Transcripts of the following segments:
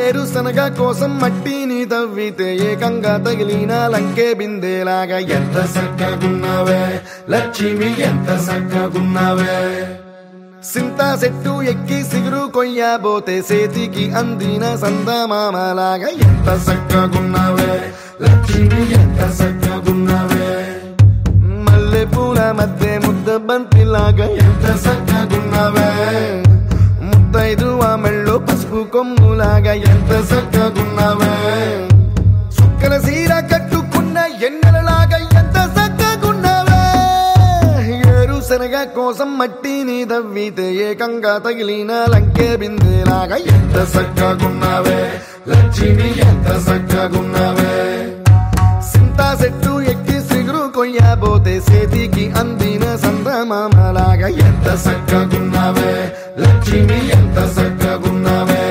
ఏరుశనగ కోసం మట్టిని తవ్వితే ఏకంగా తగిలిన లంకే బిందేలాగా ఎంత చక్కగున్నావే లక్ష్మి, ఎంత చక్కగున్నావే. సింతా చెట్టు ఎక్కి సిగురు కొయ్యబోతే చేతికి అందిన సందమామలాగా ఎంత చక్కగున్నావే లక్ష్మి, ఎంత చక్కగున్నావే. మల్లె పూల మధ్య ముద్ద బంతిలాగా ఎంత చక్కగున్నావే. ముద్దైదువ మెళ్ళో పసుపు కొమ్ములాగా ఎంత చక్కగున్నావే. సుక్కల సీర కట్టుకున్న ఎన్నెలలాగా ఎంత చక్కగున్నావే. ఏరుశనగ కోసం మట్టిని తవ్వితే ఏకంగా తగిలిన లంకే బిందేలాగా ఎంత చక్కగున్నావే లక్ష్మి, ఎంత చక్కగున్నావే. సింతా చెట్టు ఎక్కి సిగురు కొయ్యబోతే చేతికి అందిన సందమామలాగా ఎంత చక్కగున్నావే లక్ష్మి, ఎంత చక్కగున్నావే.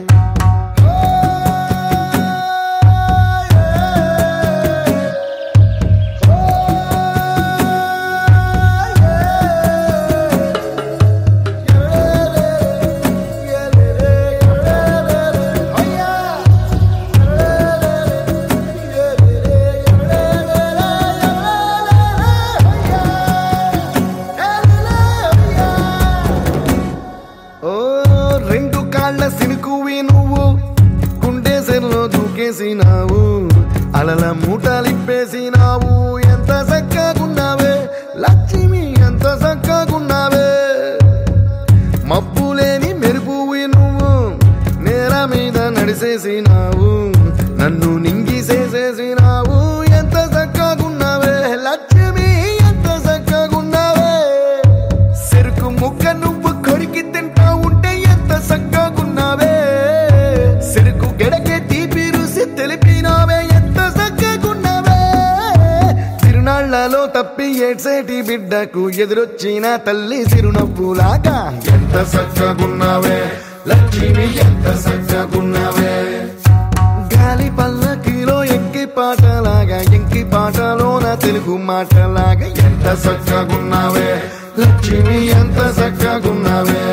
రెండు కాళ్ళ సినుకువి నువ్వు గుండె సెల్లో దూకేసినావు, అలల మూటలిప్పేసినావు. ఎంత చక్కగున్నావే లక్ష్మి, ఎంత చక్కగున్నావే. మబ్బులేని మెరుపువి నువ్వు నేల మీద నడిసేసినావు, నన్ను నింగిసేసేసినావు. ఎంత చక్కగున్నావే లక్ష్మి, ఎంత చక్కగున్నావే. చెరుకు ముక్క నువ్వు కొరికి తింటా ఉంటే ఎంత చక్కగున్నావే. చెరుకు గెడకే తీపి రుసి తెలిపినావే, ఎంత చక్కగున్నావే. తిరునాళ్లలో తప్పి ఏడ్సేటి బిడ్డకు ఎదురొచ్చిన తల్లి చిరునవ్వులాగా ఎంత చక్కగున్నావే లక్ష్మి, ఎంత చక్కగున్నావే. గాలి పల్లకిలో ఎంకి పాటలాగా ఎంకి పాటలోన తెలుగు మాటలాగా ఎంత చక్కగున్నావే లక్ష్మి, ఎంత చక్కగున్నావే.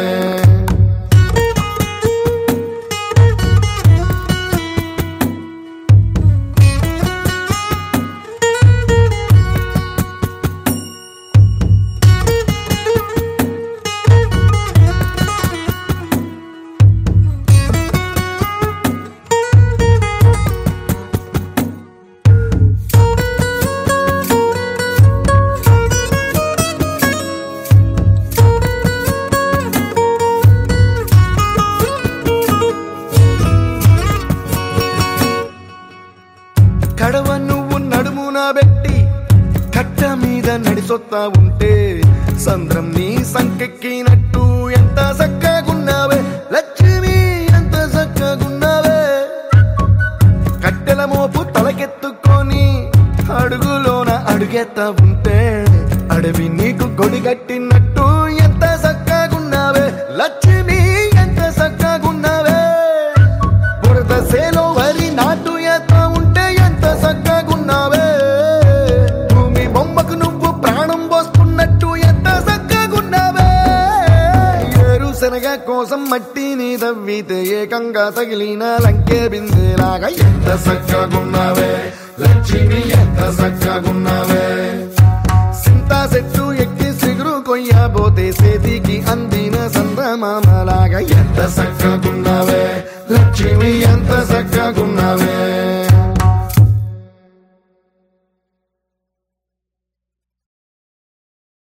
కడవ నువ్వు నడుమున పెట్టి కట్ట మీద నడిచొత్తా ఉంటే సంద్రం నీ సంకెక్కినట్టు ఎంత చక్కగున్నావే లక్ష్మి, ఎంత చక్కగున్నావే. కట్టెల మోపు తలకెత్తుకొని అడుగులోన అడుగెత్తా ఉంటే అడవి నీకు గొడిగట్టినట్టు ఎంత చక్కగున్నావే లక్ష్మి, ఎంత చక్కగున్నావే. బురద సేలో వరి నాటు ఎత్తా ఉంటే ఎంత చక్కగున్నావే. భూమి బొమ్మకు నువ్వు ప్రాణం పోసుకున్నట్టు ఎంత చక్కగున్నావే. ఏరుశనగ కోసం మట్టిని తవ్వితే ఏకంగా తగిలిన లంకే బిందేలాగా ఎంత చక్కగున్నావే లక్ష్మి, ఎంత చక్కగున్నావే. సింతా చెట్టు ఎక్కి సిగురు కొయ్యబోతే చేతికి అందిన సందమామలాగా ఎంత చక్కగున్నావే లక్ష్మి, ఎంత